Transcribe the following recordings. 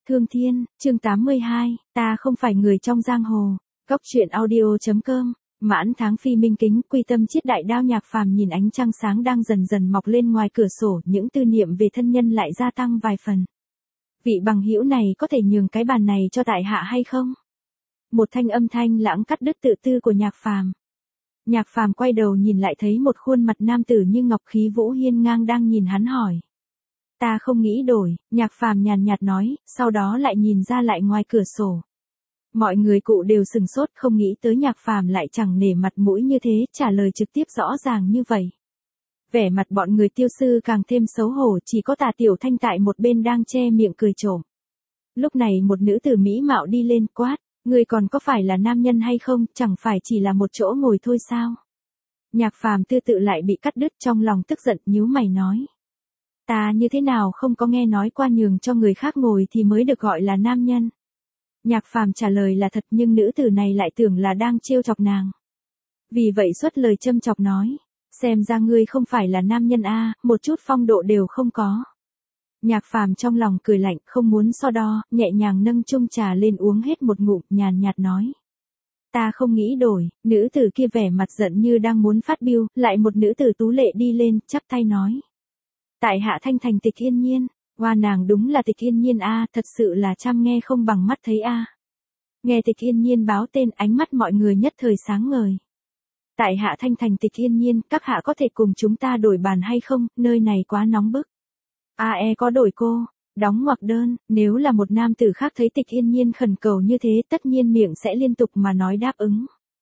Thương Thiên, chương 82, ta không phải người trong giang hồ. Cốc truyện audio.com. Mãn tháng phi minh kính, quy tâm chiết đại đao. Nhạc Phàm nhìn ánh trăng sáng đang dần dần mọc lên ngoài cửa sổ, những tư niệm về thân nhân lại gia tăng vài phần. Vị bằng hữu này có thể nhường cái bàn này cho tại hạ hay không? Một thanh âm thanh lãng cắt đứt tự tư của Nhạc Phàm. Nhạc Phàm quay đầu nhìn lại thấy một khuôn mặt nam tử như ngọc khí vũ hiên ngang đang nhìn hắn hỏi. Ta không nghĩ đổi, Nhạc Phàm nhàn nhạt nói, sau đó lại nhìn ra lại ngoài cửa sổ. Mọi người cụ đều sừng sốt, không nghĩ tới Nhạc Phàm lại chẳng nể mặt mũi như thế, trả lời trực tiếp rõ ràng như vậy. Vẻ mặt bọn người Tiêu sư càng thêm xấu hổ, chỉ có Tà Tiểu Thanh tại một bên đang che miệng cười trộm. Lúc này một nữ tử mỹ mạo đi lên quát, người còn có phải là nam nhân hay không, chẳng phải chỉ là một chỗ ngồi thôi sao? Nhạc Phàm tư tự lại bị cắt đứt, trong lòng tức giận nhíu mày nói. Ta như thế nào không có nghe nói qua nhường cho người khác ngồi thì mới được gọi là nam nhân. Nhạc Phàm trả lời là thật, nhưng nữ tử này lại tưởng là đang trêu chọc nàng. Vì vậy xuất lời châm chọc nói, xem ra ngươi không phải là nam nhân a, một chút phong độ đều không có. Nhạc Phàm trong lòng cười lạnh, không muốn so đo, nhẹ nhàng nâng chung trà lên uống hết một ngụm, nhàn nhạt nói. Ta không nghĩ đổi. Nữ tử kia vẻ mặt giận như đang muốn phát biêu, lại một nữ tử tú lệ đi lên, chắp tay nói. Tại hạ Thanh Thành Tịch Yên Nhiên. Hoa nàng đúng là Tịch Yên Nhiên a, thật sự là chăm nghe không bằng mắt thấy a. Nghe Tịch Yên Nhiên báo tên, ánh mắt mọi người nhất thời sáng ngời. Tại hạ Thanh Thành Tịch Yên Nhiên, các hạ có thể cùng chúng ta đổi bàn hay không, nơi này quá nóng bức. Có đổi cô, đóng ngoặc đơn. Nếu là một nam tử khác thấy Tịch Yên Nhiên khẩn cầu như thế, tất nhiên miệng sẽ liên tục mà nói đáp ứng.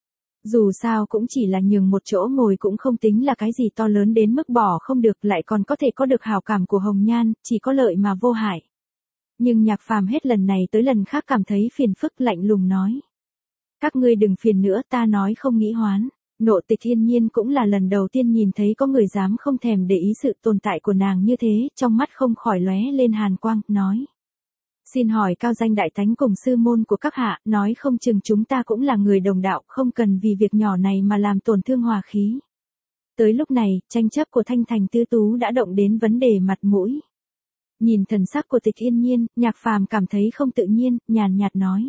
Dù sao cũng chỉ là nhường một chỗ ngồi, cũng không tính là cái gì to lớn đến mức bỏ không được, lại còn có thể có được hảo cảm của Hồng Nhan, chỉ có lợi mà vô hại. Nhưng Nhạc Phàm hết lần này tới lần khác cảm thấy phiền phức, lạnh lùng nói. Các ngươi đừng phiền nữa, ta nói không nghĩ hoán. Nộ Tịch Yên Nhiên cũng là lần đầu tiên nhìn thấy có người dám không thèm để ý sự tồn tại của nàng như thế, trong mắt không khỏi lóe lên hàn quang, nói. Xin hỏi cao danh đại thánh cùng sư môn của các hạ, nói không chừng chúng ta cũng là người đồng đạo, không cần vì việc nhỏ này mà làm tổn thương hòa khí. Tới lúc này, tranh chấp của Thanh Thành Tư Tú đã động đến vấn đề mặt mũi. Nhìn thần sắc của Tịch Yên Nhiên, Nhạc Phàm cảm thấy không tự nhiên, nhàn nhạt nói.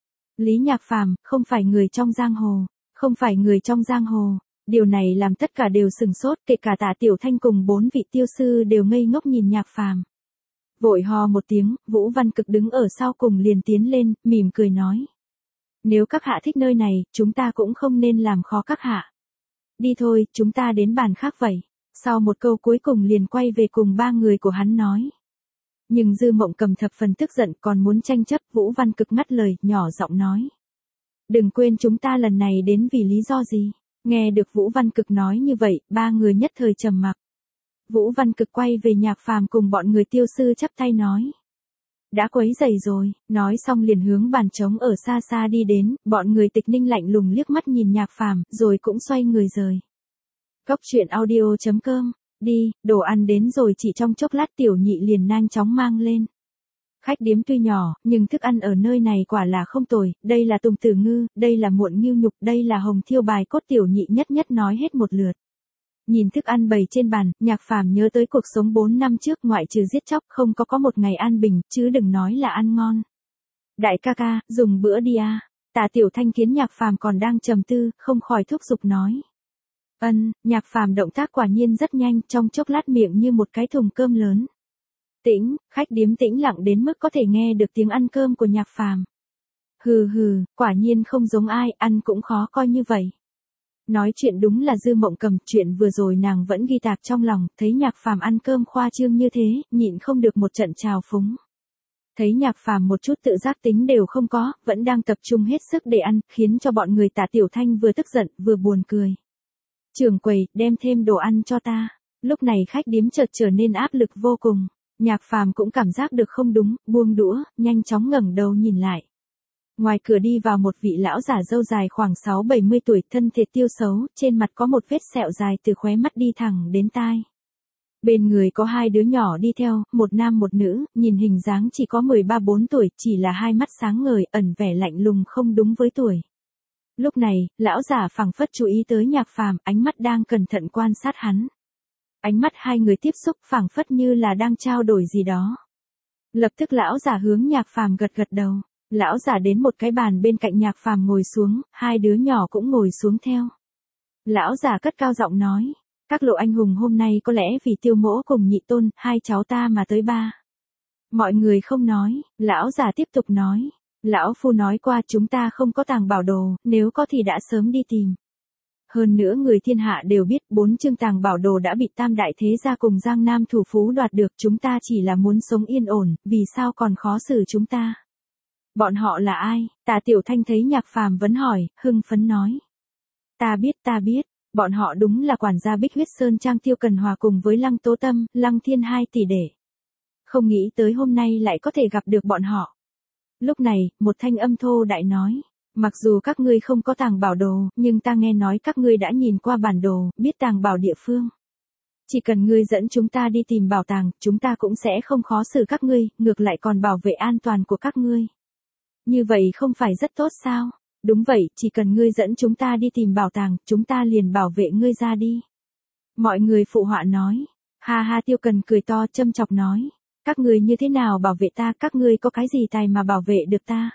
Lý Nhạc Phàm, không phải người trong giang hồ, không phải người trong giang hồ. Điều này làm tất cả đều sừng sốt, kể cả Tả Tiểu Thanh cùng 4 vị tiêu sư đều ngây ngốc nhìn Nhạc Phàm. Vội hò một tiếng, Vũ Văn Cực đứng ở sau cùng liền tiến lên, mỉm cười nói. Nếu các hạ thích nơi này, chúng ta cũng không nên làm khó các hạ. Đi thôi, chúng ta đến bàn khác vậy. Sau một câu cuối cùng liền quay về cùng 3 người của hắn nói. Nhưng Dư Mộng Cầm thập phần tức giận, còn muốn tranh chấp. Vũ Văn Cực ngắt lời, nhỏ giọng nói. Đừng quên chúng ta lần này đến vì lý do gì. Nghe được Vũ Văn Cực nói như vậy, 3 người nhất thời trầm mặc. Vũ Văn Cực quay về Nhạc Phàm cùng bọn người tiêu sư chắp tay nói. Đã quấy rầy rồi, nói xong liền hướng bàn trống ở xa xa đi đến, bọn người Tịch Ninh lạnh lùng liếc mắt nhìn Nhạc Phàm, rồi cũng xoay người rời. Cốc truyện audio.com, đi, đồ ăn đến rồi, chỉ trong chốc lát Tiểu Nhị liền nhanh chóng mang lên. Khách điếm tuy nhỏ, nhưng thức ăn ở nơi này quả là không tồi, đây là tùng tử ngư, đây là muộn ngưu nhục, đây là hồng thiêu bài cốt. Tiểu Nhị nhất nhất nói hết một lượt. Nhìn thức ăn bày trên bàn, Nhạc Phàm nhớ tới cuộc sống 4 năm trước, ngoại trừ giết chóc không có một ngày an bình, chứ đừng nói là ăn ngon. Đại ca ca, dùng bữa đi a. Tả Tiểu Thanh kiến Nhạc Phàm còn đang trầm tư, không khỏi thúc giục nói. Nhạc Phàm động tác quả nhiên rất nhanh, trong chốc lát miệng như một cái thùng cơm lớn. Tĩnh, khách điếm tĩnh lặng đến mức có thể nghe được tiếng ăn cơm của Nhạc Phàm. Hừ, quả nhiên không giống ai, ăn cũng khó coi như vậy. Nói chuyện đúng là Dư Mộng Cầm, chuyện vừa rồi nàng vẫn ghi tạc trong lòng, thấy Nhạc Phàm ăn cơm khoa trương như thế, nhịn không được một trận trào phúng. Thấy Nhạc Phàm một chút tự giác tính đều không có, vẫn đang tập trung hết sức để ăn, khiến cho bọn người Tả Tiểu Thanh vừa tức giận, vừa buồn cười. Trưởng quầy, đem thêm đồ ăn cho ta. Lúc này khách điếm chợt trở nên áp lực vô cùng. Nhạc Phàm cũng cảm giác được không đúng, buông đũa, nhanh chóng ngẩng đầu nhìn lại. Ngoài cửa đi vào một vị lão giả râu dài khoảng 60-70 tuổi, thân thể tiêu xấu, trên mặt có một vết sẹo dài từ khóe mắt đi thẳng đến tai. Bên người có 2 đứa nhỏ đi theo, một nam một nữ, nhìn hình dáng chỉ có 13-14 tuổi, chỉ là hai mắt sáng ngời, ẩn vẻ lạnh lùng không đúng với tuổi. Lúc này, lão giả phảng phất chú ý tới Nhạc Phàm, ánh mắt đang cẩn thận quan sát hắn. Ánh mắt hai người tiếp xúc phảng phất như là đang trao đổi gì đó. Lập tức lão giả hướng Nhạc Phàm gật gật đầu. Lão giả đến một cái bàn bên cạnh Nhạc Phàm ngồi xuống, hai đứa nhỏ cũng ngồi xuống theo. Lão giả cất cao giọng nói, các lộ anh hùng hôm nay có lẽ vì Tiêu Mỗ cùng Nhị Tôn, hai cháu ta mà tới ba. Mọi người không nói, lão giả tiếp tục nói, lão phu nói qua chúng ta không có tàng bảo đồ, nếu có thì đã sớm đi tìm. Hơn nữa người thiên hạ đều biết 4 chương tàng bảo đồ đã bị Tam Đại Thế Gia cùng Giang Nam thủ phú đoạt được, chúng ta chỉ là muốn sống yên ổn, vì sao còn khó xử chúng ta. Bọn họ là ai? Tạ Tiểu Thanh thấy Nhạc Phàm vấn hỏi, hưng phấn nói. Ta biết, bọn họ đúng là quản gia Bích Huyết Sơn Trang Tiêu Cần Hòa cùng với Lăng Tố Tâm, Lăng Thiên hai tỷ đệ. Không nghĩ tới hôm nay lại có thể gặp được bọn họ. Lúc này, một thanh âm thô đại nói, mặc dù các ngươi không có tàng bảo đồ, nhưng ta nghe nói các ngươi đã nhìn qua bản đồ, biết tàng bảo địa phương. Chỉ cần ngươi dẫn chúng ta đi tìm bảo tàng, chúng ta cũng sẽ không khó xử các ngươi, ngược lại còn bảo vệ an toàn của các ngươi. Như vậy không phải rất tốt sao? Đúng vậy, chỉ cần ngươi dẫn chúng ta đi tìm bảo tàng, chúng ta liền bảo vệ ngươi ra đi. Mọi người phụ họa nói. Ha ha, Tiêu Cần cười to châm chọc nói. Các ngươi như thế nào bảo vệ ta, các ngươi có cái gì tài mà bảo vệ được ta?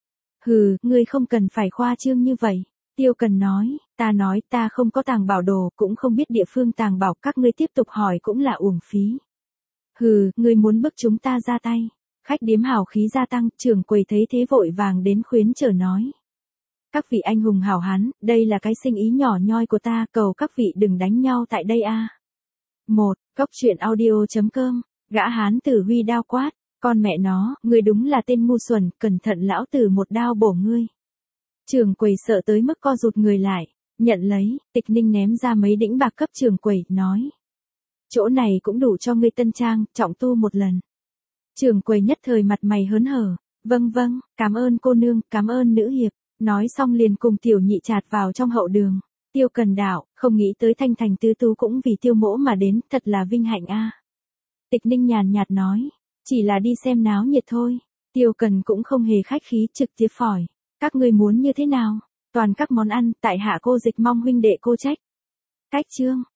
Hừ, ngươi không cần phải khoa trương như vậy. Tiêu Cần nói ta không có tàng bảo đồ, cũng không biết địa phương tàng bảo, các ngươi tiếp tục hỏi cũng là uổng phí. Hừ, ngươi muốn bức chúng ta ra tay. Khách điếm hào khí gia tăng, trưởng quầy thấy thế vội vàng đến khuyến trở nói. Các vị anh hùng hảo hán, đây là cái sinh ý nhỏ nhoi của ta, cầu các vị đừng đánh nhau tại đây a. 1. Cốc truyện audio.com, gã hán tử huy đao quát, con mẹ nó, ngươi đúng là tên ngu xuẩn, cẩn thận lão tử một đao bổ ngươi. Trưởng quầy sợ tới mức co rụt người lại, nhận lấy, Tịch Ninh ném ra mấy đĩnh bạc cấp trưởng quầy, nói. Chỗ này cũng đủ cho ngươi tân trang, trọng tu một lần. Trưởng quầy nhất thời mặt mày hớn hở, vâng, cảm ơn cô nương, cảm ơn nữ hiệp. Nói xong liền cùng tiểu nhị chạt vào trong hậu đường. Tiêu Cần đạo, không nghĩ tới Thanh Thành tứ tú cũng vì Tiêu Mỗ mà đến, thật là vinh hạnh a. Tịch Ninh nhàn nhạt nói, chỉ là đi xem náo nhiệt thôi. Tiêu Cần cũng không hề khách khí, trực tiếp hỏi, các ngươi muốn như thế nào? Toàn các món ăn, tại hạ cô dịch mong huynh đệ cô trách. Cách chương.